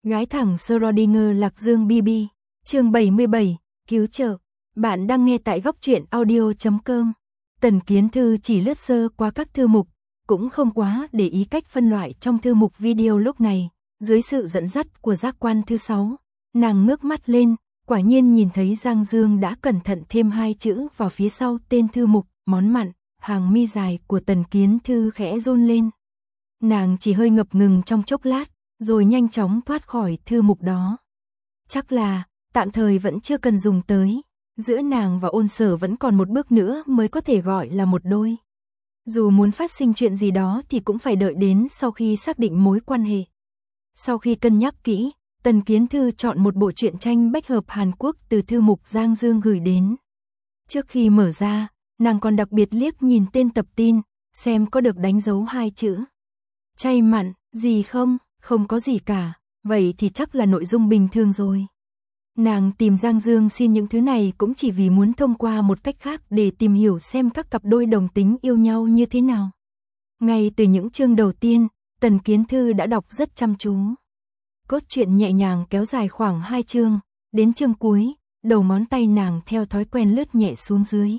Gái thẳng Schrödinger Lạc Dương BB, chương 77, cứu trợ. Bạn đang nghe tại góc truyện audio.com. Tần Kiến Thư chỉ lướt sơ qua các thư mục, cũng không quá để ý cách phân loại trong thư mục video lúc này. Dưới sự dẫn dắt của giác quan thứ 6, nàng ngước mắt lên, quả nhiên nhìn thấy Giang Dương đã cẩn thận thêm 2 chữ vào phía sau tên thư mục, món mặn. Hàng mi dài của Tần Kiến Thư khẽ run lên. Nàng chỉ hơi ngập ngừng trong chốc lát, rồi nhanh chóng thoát khỏi thư mục đó. Chắc là, tạm thời vẫn chưa cần dùng tới. Giữa nàng và Ôn Sở vẫn còn một bước nữa mới có thể gọi là một đôi. Dù muốn phát sinh chuyện gì đó thì cũng phải đợi đến sau khi xác định mối quan hệ. Sau khi cân nhắc kỹ, Tần Kiến Thư chọn một bộ truyện tranh bách hợp Hàn Quốc từ thư mục Giang Dương gửi đến. Trước khi mở ra, nàng còn đặc biệt liếc nhìn tên tập tin, xem có được đánh dấu 2 chữ. Chay mặn, gì không? Không có gì cả, vậy thì chắc là nội dung bình thường rồi. Nàng tìm Giang Dương xin những thứ này cũng chỉ vì muốn thông qua một cách khác để tìm hiểu xem các cặp đôi đồng tính yêu nhau như thế nào. Ngay từ những chương đầu tiên, Tần Kiến Thư đã đọc rất chăm chú. Cốt truyện nhẹ nhàng kéo dài khoảng 2 chương, đến chương cuối, đầu ngón tay nàng theo thói quen lướt nhẹ xuống dưới.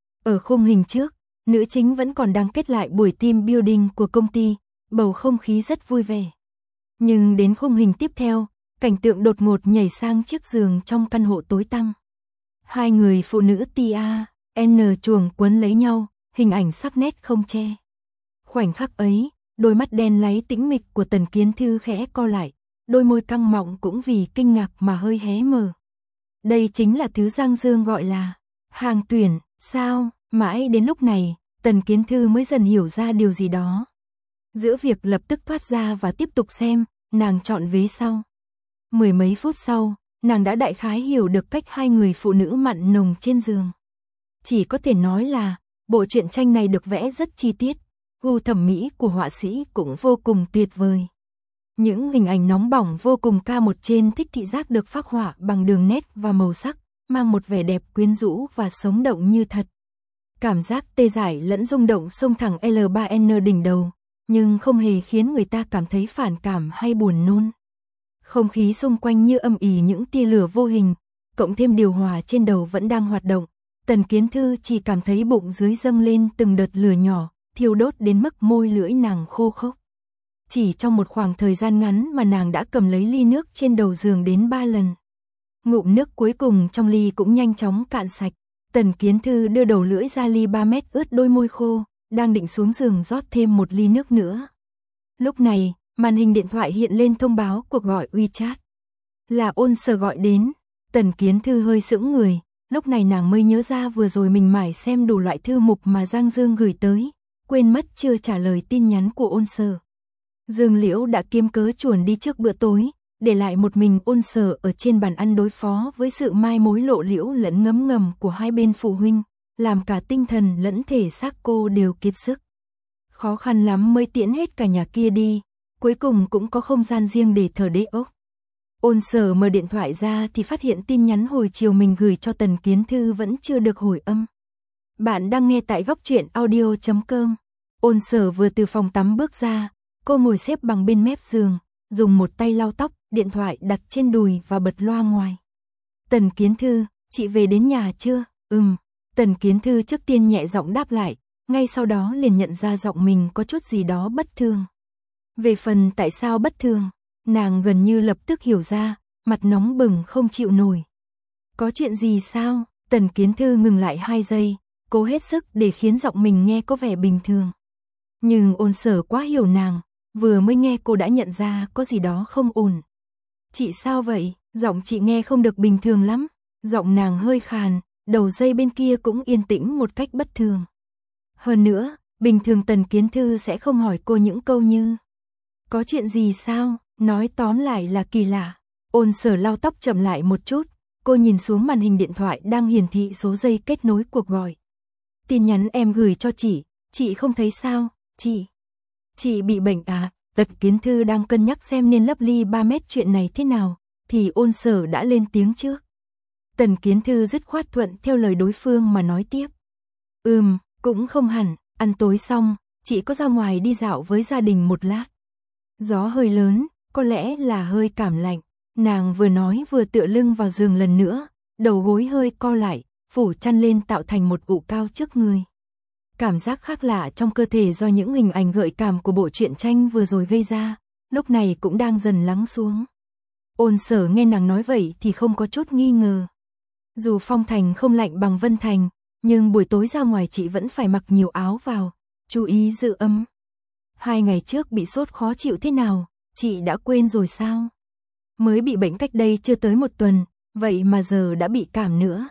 Ở khung hình trước, nữ chính vẫn còn đang kết lại buổi team building của công ty, bầu không khí rất vui vẻ. Nhưng đến khung hình tiếp theo, cảnh tượng đột ngột nhảy sang chiếc giường trong căn hộ tối tăm. 2 người phụ nữ Tia, N chuồng quấn lấy nhau, hình ảnh sắc nét không che. Khoảnh khắc ấy, đôi mắt đen láy tĩnh mịch của Tần Kiến Thư khẽ co lại, đôi môi căng mọng cũng vì kinh ngạc mà hơi hé mở. Đây chính là thứ Giang Dương gọi là hàng tuyển, sao? Mãi đến lúc này, Tần Kiến Thư mới dần hiểu ra điều gì đó. Giữa việc lập tức thoát ra và tiếp tục xem, nàng chọn vế sau. 10 mấy phút sau, nàng đã đại khái hiểu được cách 2 người phụ nữ mặn nồng trên giường. Chỉ có thể nói là, bộ truyện tranh này được vẽ rất chi tiết, gu thẩm mỹ của họa sĩ cũng vô cùng tuyệt vời. Những hình ảnh nóng bỏng vô cùng ca một trên thích thị giác được phác họa bằng đường nét và màu sắc, mang một vẻ đẹp quyến rũ và sống động như thật. Cảm giác tê dại lẫn rung động xông thẳng L3N đỉnh đầu, nhưng không hề khiến người ta cảm thấy phản cảm hay buồn nôn. Không khí xung quanh như âm ỉ những tia lửa vô hình, cộng thêm điều hòa trên đầu vẫn đang hoạt động. Tần Kiến Thư chỉ cảm thấy bụng dưới dâng lên từng đợt lửa nhỏ, thiêu đốt đến mức môi lưỡi nàng khô khốc. Chỉ trong một khoảng thời gian ngắn mà nàng đã cầm lấy ly nước trên đầu giường đến 3 lần. Ngụm nước cuối cùng trong ly cũng nhanh chóng cạn sạch. Tần Kiến Thư đưa đầu lưỡi ra ly 3 mét ướt đôi môi khô, đang định xuống giường rót thêm một ly nước nữa. Lúc này, màn hình điện thoại hiện lên thông báo cuộc gọi WeChat. Là Ôn Sở gọi đến. Tần Kiến Thư hơi sững người, lúc này nàng mới nhớ ra vừa rồi mình mải xem đủ loại thư mục mà Giang Dương gửi tới, quên mất chưa trả lời tin nhắn của Ôn Sở. Dương Liễu đã kiếm cớ chuồn đi trước bữa tối, để lại một mình Ôn Sở ở trên bàn ăn đối phó với sự mai mối lộ liễu lẫn ngấm ngầm của hai bên phụ huynh, làm cả tinh thần lẫn thể xác cô đều kiệt sức. Khó khăn lắm mới tiễn hết cả nhà kia đi, cuối cùng cũng có không gian riêng để thở đế ốc. Ôn Sở mở điện thoại ra thì phát hiện tin nhắn hồi chiều mình gửi cho Tần Kiến Thư vẫn chưa được hồi âm. Bạn đang nghe tại góc truyện audio.com. Ôn Sở vừa từ phòng tắm bước ra, cô ngồi xếp bằng bên mép giường, dùng một tay lau tóc, điện thoại đặt trên đùi và bật loa ngoài. Tần Kiến Thư, chị về đến nhà chưa? Tần Kiến Thư trước tiên nhẹ giọng đáp lại, ngay sau đó liền nhận ra giọng mình có chút gì đó bất thường. Về phần tại sao bất thường, nàng gần như lập tức hiểu ra, mặt nóng bừng không chịu nổi. Có chuyện gì sao? Tần Kiến Thư ngừng lại 2 giây, cố hết sức để khiến giọng mình nghe có vẻ bình thường. Nhưng Ôn Sở quá hiểu nàng, vừa mới nghe cô đã nhận ra có gì đó không ổn. Chị sao vậy? Giọng chị nghe không được bình thường lắm. Giọng nàng hơi khàn, đầu dây bên kia cũng yên tĩnh một cách bất thường. Hơn nữa, bình thường Tần Kiến Thư sẽ không hỏi cô những câu như có chuyện gì sao? Nói tóm lại là kỳ lạ. Ôn Sở lau tóc chậm lại một chút, cô nhìn xuống màn hình điện thoại đang hiển thị số giây kết nối cuộc gọi. Tin nhắn em gửi cho chị không thấy sao? Chị bị bệnh à? Tần Kiến Thư đang cân nhắc xem nên lấp ly 3 mét chuyện này thế nào, thì Ôn Sở đã lên tiếng trước. Tần Kiến Thư dứt khoát thuận theo lời đối phương mà nói tiếp. Cũng không hẳn, ăn tối xong, chị có ra ngoài đi dạo với gia đình một lát. Gió hơi lớn, có lẽ là hơi cảm lạnh. Nàng vừa nói vừa tựa lưng vào giường lần nữa, đầu gối hơi co lại, phủ chăn lên tạo thành một ụ cao trước người. Cảm giác khác lạ trong cơ thể do những hình ảnh gợi cảm của bộ truyện tranh vừa rồi gây ra, lúc này cũng đang dần lắng xuống. Ôn Sở nghe nàng nói vậy thì không có chút nghi ngờ. Dù Phong Thành không lạnh bằng Vân Thành, nhưng buổi tối ra ngoài chị vẫn phải mặc nhiều áo vào, chú ý giữ ấm. 2 ngày trước bị sốt khó chịu thế nào, chị đã quên rồi sao? Mới bị bệnh cách đây chưa tới 1 tuần, vậy mà giờ đã bị cảm nữa.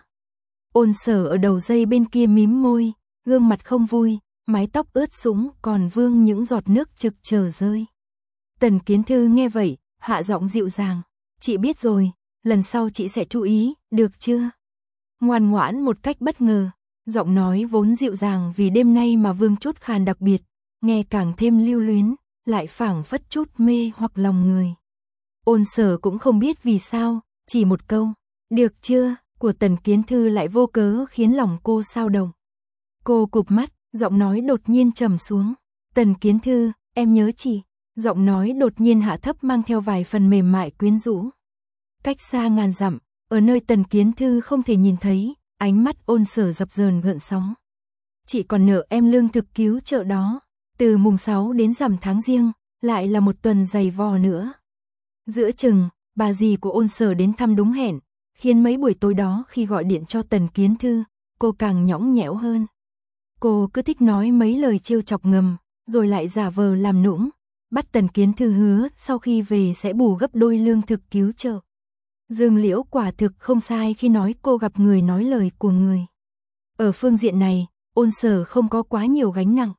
Ôn Sở ở đầu dây bên kia mím môi, gương mặt không vui, mái tóc ướt sũng còn vương những giọt nước trực chờ rơi. Tần Kiến Thư nghe vậy, hạ giọng dịu dàng, chị biết rồi, lần sau chị sẽ chú ý, được chưa? Ngoan ngoãn một cách bất ngờ, giọng nói vốn dịu dàng vì đêm nay mà vương chút khàn đặc biệt, nghe càng thêm lưu luyến, lại phảng phất chút mê hoặc lòng người. Ôn Sở cũng không biết vì sao, chỉ một câu, được chưa, của Tần Kiến Thư lại vô cớ khiến lòng cô xao động. Cô cụp mắt, giọng nói đột nhiên trầm xuống, Tần Kiến Thư, em nhớ chị. Giọng nói đột nhiên hạ thấp mang theo vài phần mềm mại quyến rũ. Cách xa ngàn dặm, ở nơi Tần Kiến Thư không thể nhìn thấy, ánh mắt Ôn Sở dập dờn gợn sóng. Chị còn nợ em lương thực cứu trợ đó, từ mùng 6 đến rằm tháng Giêng, lại là 1 tuần dày vò nữa. Giữa chừng, bà dì của Ôn Sở đến thăm đúng hẹn, khiến mấy buổi tối đó khi gọi điện cho Tần Kiến Thư, cô càng nhõng nhẽo hơn. Cô cứ thích nói mấy lời trêu chọc ngầm, rồi lại giả vờ làm nũng, bắt Tần Kiến Thư hứa sau khi về sẽ bù gấp đôi lương thực cứu trợ. Dương Liễu quả thực không sai khi nói cô gặp người nói lời của người. Ở phương diện này, Ôn Sở không có quá nhiều gánh nặng.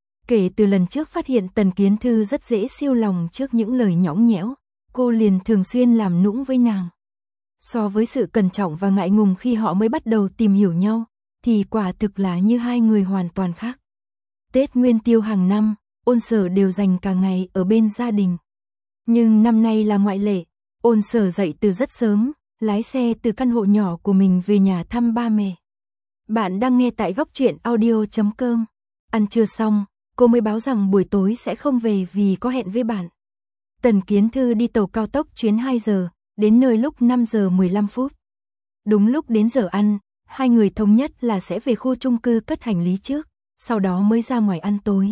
Kể từ lần trước phát hiện Tần Kiến Thư rất dễ siêu lòng trước những lời nhõng nhẽo, cô liền thường xuyên làm nũng với nàng. So với sự cẩn trọng và ngại ngùng khi họ mới bắt đầu tìm hiểu nhau, thì quả thực là như hai người hoàn toàn khác. Tết Nguyên Tiêu hàng năm, Ôn Sở đều dành cả ngày ở bên gia đình. Nhưng năm nay là ngoại lệ, Ôn Sở dậy từ rất sớm, lái xe từ căn hộ nhỏ của mình về nhà thăm ba mẹ. Bạn đang nghe tại góc truyện audio.com. Ăn trưa xong, cô mới báo rằng buổi tối sẽ không về vì có hẹn với bạn. Tần Kiến Thư đi tàu cao tốc chuyến 2 giờ, đến nơi lúc 5 giờ 15 phút. Đúng lúc đến giờ ăn, hai người thống nhất là sẽ về khu chung cư cất hành lý trước, sau đó mới ra ngoài ăn tối.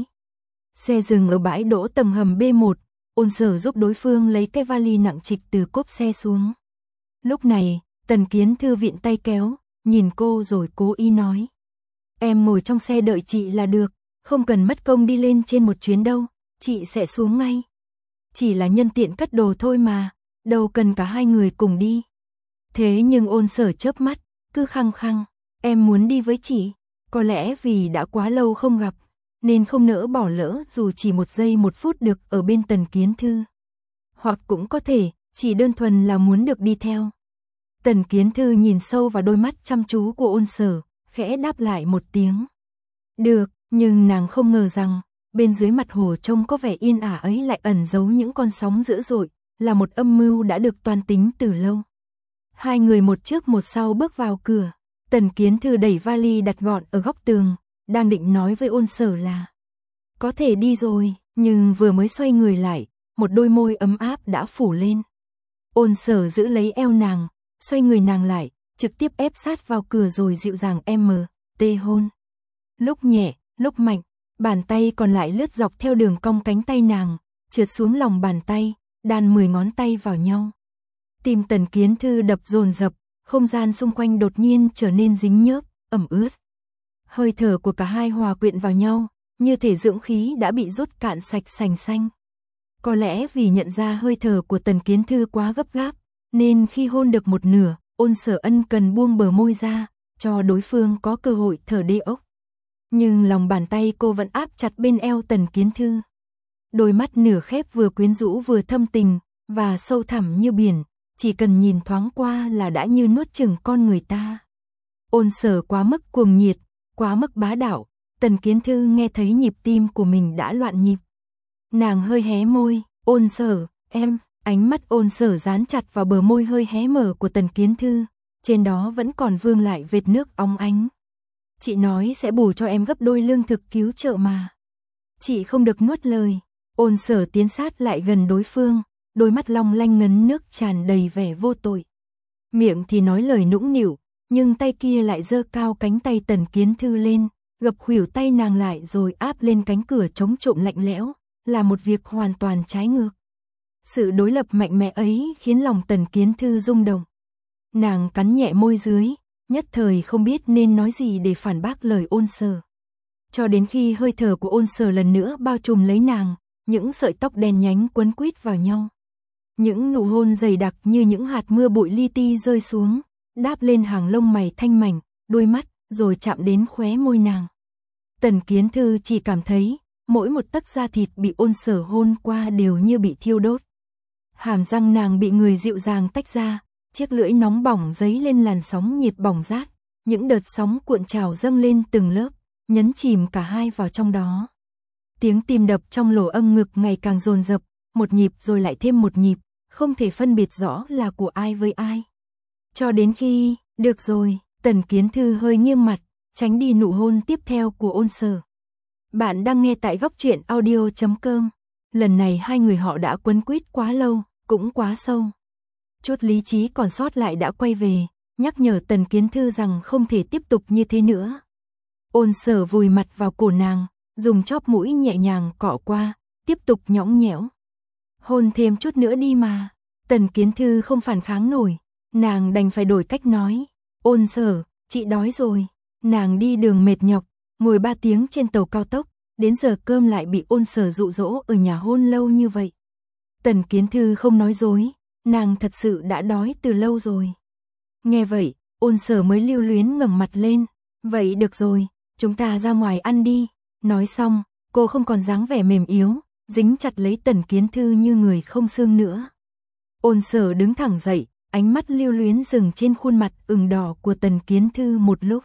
Xe dừng ở bãi đỗ tầng hầm B1, Ôn Sở giúp đối phương lấy cái vali nặng trịch từ cốp xe xuống. Lúc này, Tần Kiến Thư vịn tay kéo, nhìn cô rồi cố ý nói. Em ngồi trong xe đợi chị là được, không cần mất công đi lên trên một chuyến đâu, chị sẽ xuống ngay. Chỉ là nhân tiện cất đồ thôi mà, đâu cần cả hai người cùng đi. Thế nhưng Ôn Sở chớp mắt, cứ khăng khăng, em muốn đi với chị, có lẽ vì đã quá lâu không gặp, nên không nỡ bỏ lỡ dù chỉ 1 giây 1 phút được ở bên Tần Kiến Thư. Hoặc cũng có thể, chỉ đơn thuần là muốn được đi theo. Tần Kiến Thư nhìn sâu vào đôi mắt chăm chú của Ôn Sở, khẽ đáp lại một tiếng. Được, nhưng nàng không ngờ rằng, bên dưới mặt hồ trông có vẻ yên ả ấy lại ẩn giấu những con sóng dữ dội, là một âm mưu đã được toan tính từ lâu. Hai người một trước một sau bước vào cửa, Tần Kiến Thư đẩy vali đặt gọn ở góc tường, đang định nói với Ôn Sở là có thể đi rồi, nhưng vừa mới xoay người lại, một đôi môi ấm áp đã phủ lên. Ôn Sở giữ lấy eo nàng, xoay người nàng lại, trực tiếp ép sát vào cửa rồi dịu dàng hôn. Lúc nhẹ, lúc mạnh, bàn tay còn lại lướt dọc theo đường cong cánh tay nàng, trượt xuống lòng bàn tay, đan 10 ngón tay vào nhau. Tim Tần Kiến Thư đập dồn dập, không gian xung quanh đột nhiên trở nên dính nhớp, ẩm ướt. Hơi thở của cả hai hòa quyện vào nhau, như thể dưỡng khí đã bị rút cạn sạch sành xanh. Có lẽ vì nhận ra hơi thở của Tần Kiến Thư quá gấp gáp, nên khi hôn được một nửa, Ôn Sở ân cần buông bờ môi ra, cho đối phương có cơ hội thở đê ốc. Nhưng lòng bàn tay cô vẫn áp chặt bên eo Tần Kiến Thư. Đôi mắt nửa khép vừa quyến rũ vừa thâm tình, và sâu thẳm như biển, chỉ cần nhìn thoáng qua là đã như nuốt chửng con người ta. Ôn Sở quá mức cuồng nhiệt, quá mức bá đạo, Tần Kiến Thư nghe thấy nhịp tim của mình đã loạn nhịp. Nàng hơi hé môi, Ôn Sở, em, ánh mắt Ôn Sở dán chặt vào bờ môi hơi hé mở của Tần Kiến Thư, trên đó vẫn còn vương lại vệt nước óng ánh. Chị nói sẽ bù cho em gấp đôi lương thực cứu trợ mà. Chị không được nuốt lời. Ôn Sở tiến sát lại gần đối phương, đôi mắt long lanh ngấn nước tràn đầy vẻ vô tội. Miệng thì nói lời nũng nịu, nhưng tay kia lại giơ cao cánh tay Tần Kiến Thư lên, gập khuỷu tay nàng lại rồi áp lên cánh cửa chống trộm lạnh lẽo, là một việc hoàn toàn trái ngược. Sự đối lập mạnh mẽ ấy khiến lòng Tần Kiến Thư rung động. Nàng cắn nhẹ môi dưới, nhất thời không biết nên nói gì để phản bác lời Ôn Sở. Cho đến khi hơi thở của Ôn Sở lần nữa bao trùm lấy nàng, những sợi tóc đen nhánh quấn quýt vào nhau. Những nụ hôn dày đặc như những hạt mưa bụi li ti rơi xuống, đáp lên hàng lông mày thanh mảnh, đôi mắt, rồi chạm đến khóe môi nàng. Tần Kiến Thư chỉ cảm thấy, mỗi một tấc da thịt bị Ôn Sở hôn qua đều như bị thiêu đốt. Hàm răng nàng bị người dịu dàng tách ra, chiếc lưỡi nóng bỏng dấy lên làn sóng nhiệt bỏng rát, những đợt sóng cuộn trào dâng lên từng lớp, nhấn chìm cả hai vào trong đó. Tiếng tim đập trong lỗ âng ngực ngày càng dồn dập, một nhịp rồi lại thêm một nhịp, không thể phân biệt rõ là của ai với ai. Cho đến khi, được rồi, Tần Kiến Thư hơi nghiêm mặt, tránh đi nụ hôn tiếp theo của Ôn Sở. Bạn đang nghe tại góc truyện audio.com. Lần này hai người họ đã quấn quýt quá lâu, cũng quá sâu. Chút lý trí còn sót lại đã quay về, nhắc nhở Tần Kiến Thư rằng không thể tiếp tục như thế nữa. Ôn Sở vùi mặt vào cổ nàng, dùng chóp mũi nhẹ nhàng cọ qua, tiếp tục nhõng nhẽo. Hôn thêm chút nữa đi mà. Tần Kiến Thư không phản kháng nổi, nàng đành phải đổi cách nói. Ôn Sở, chị đói rồi. Nàng đi đường mệt nhọc, ngồi 3 tiếng trên tàu cao tốc, đến giờ cơm lại bị Ôn Sở dụ dỗ ở nhà hôn lâu như vậy. Tần Kiến Thư không nói dối, nàng thật sự đã đói từ lâu rồi. Nghe vậy, Ôn Sở mới lưu luyến ngẩng mặt lên. Vậy được rồi, chúng ta ra ngoài ăn đi. Nói xong, cô không còn dáng vẻ mềm yếu, dính chặt lấy Tần Kiến Thư như người không xương nữa. Ôn Sở đứng thẳng dậy, ánh mắt lưu luyến dừng trên khuôn mặt ửng đỏ của Tần Kiến Thư một lúc.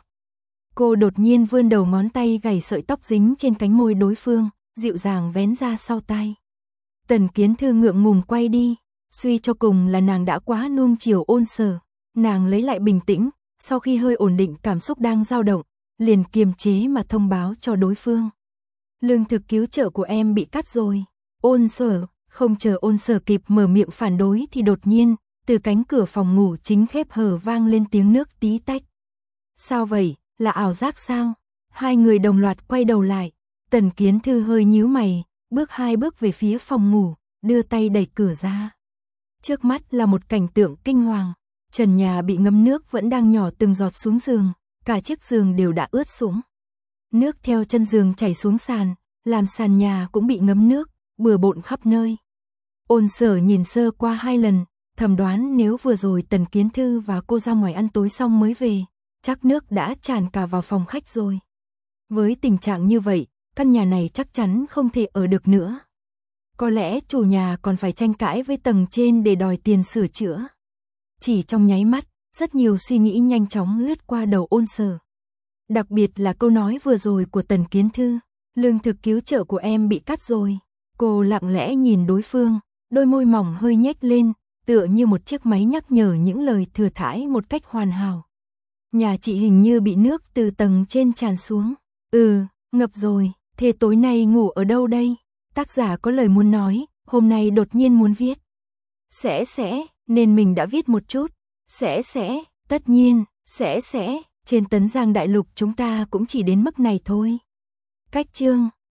Cô đột nhiên vươn đầu ngón tay gảy sợi tóc dính trên cánh môi đối phương, dịu dàng vén ra sau tai. Tần Kiến Thư ngượng ngùng quay đi, suy cho cùng là nàng đã quá nuông chiều Ôn Sở. Nàng lấy lại bình tĩnh, sau khi hơi ổn định cảm xúc đang dao động, liền kiềm chế mà thông báo cho đối phương. Lương thực cứu trợ của em bị cắt rồi. Ôn Sở, không chờ Ôn Sở kịp mở miệng phản đối thì đột nhiên, từ cánh cửa phòng ngủ chính khép hờ vang lên tiếng nước tí tách. Sao vậy, là ảo giác sao? Hai người đồng loạt quay đầu lại, Tần Kiến Thư hơi nhíu mày, bước 2 bước về phía phòng ngủ, đưa tay đẩy cửa ra. Trước mắt là một cảnh tượng kinh hoàng, trần nhà bị ngâm nước vẫn đang nhỏ từng giọt xuống giường, cả chiếc giường đều đã ướt sũng. Nước theo chân giường chảy xuống sàn, làm sàn nhà cũng bị ngấm nước, bừa bộn khắp nơi. Ôn Sở nhìn sơ qua 2 lần, thầm đoán nếu vừa rồi Tần Kiến Thư và cô ra ngoài ăn tối xong mới về, chắc nước đã tràn cả vào phòng khách rồi. Với tình trạng như vậy, căn nhà này chắc chắn không thể ở được nữa. Có lẽ chủ nhà còn phải tranh cãi với tầng trên để đòi tiền sửa chữa. Chỉ trong nháy mắt, rất nhiều suy nghĩ nhanh chóng lướt qua đầu Ôn Sở. Đặc biệt là câu nói vừa rồi của Tần Kiến Thư, lương thực cứu trợ của em bị cắt rồi. Cô lặng lẽ nhìn đối phương, đôi môi mỏng hơi nhếch lên, tựa như một chiếc máy nhắc nhở những lời thừa thãi một cách hoàn hảo. Nhà chị hình như bị nước từ tầng trên tràn xuống. Ngập rồi, thế tối nay ngủ ở đâu đây? Tác giả có lời muốn nói, hôm nay đột nhiên muốn viết. Sẽ, nên mình đã viết một chút. Sẽ, tất nhiên, sẽ, trên Tấn Giang Đại Lục chúng ta cũng chỉ đến mức này thôi. Cách chương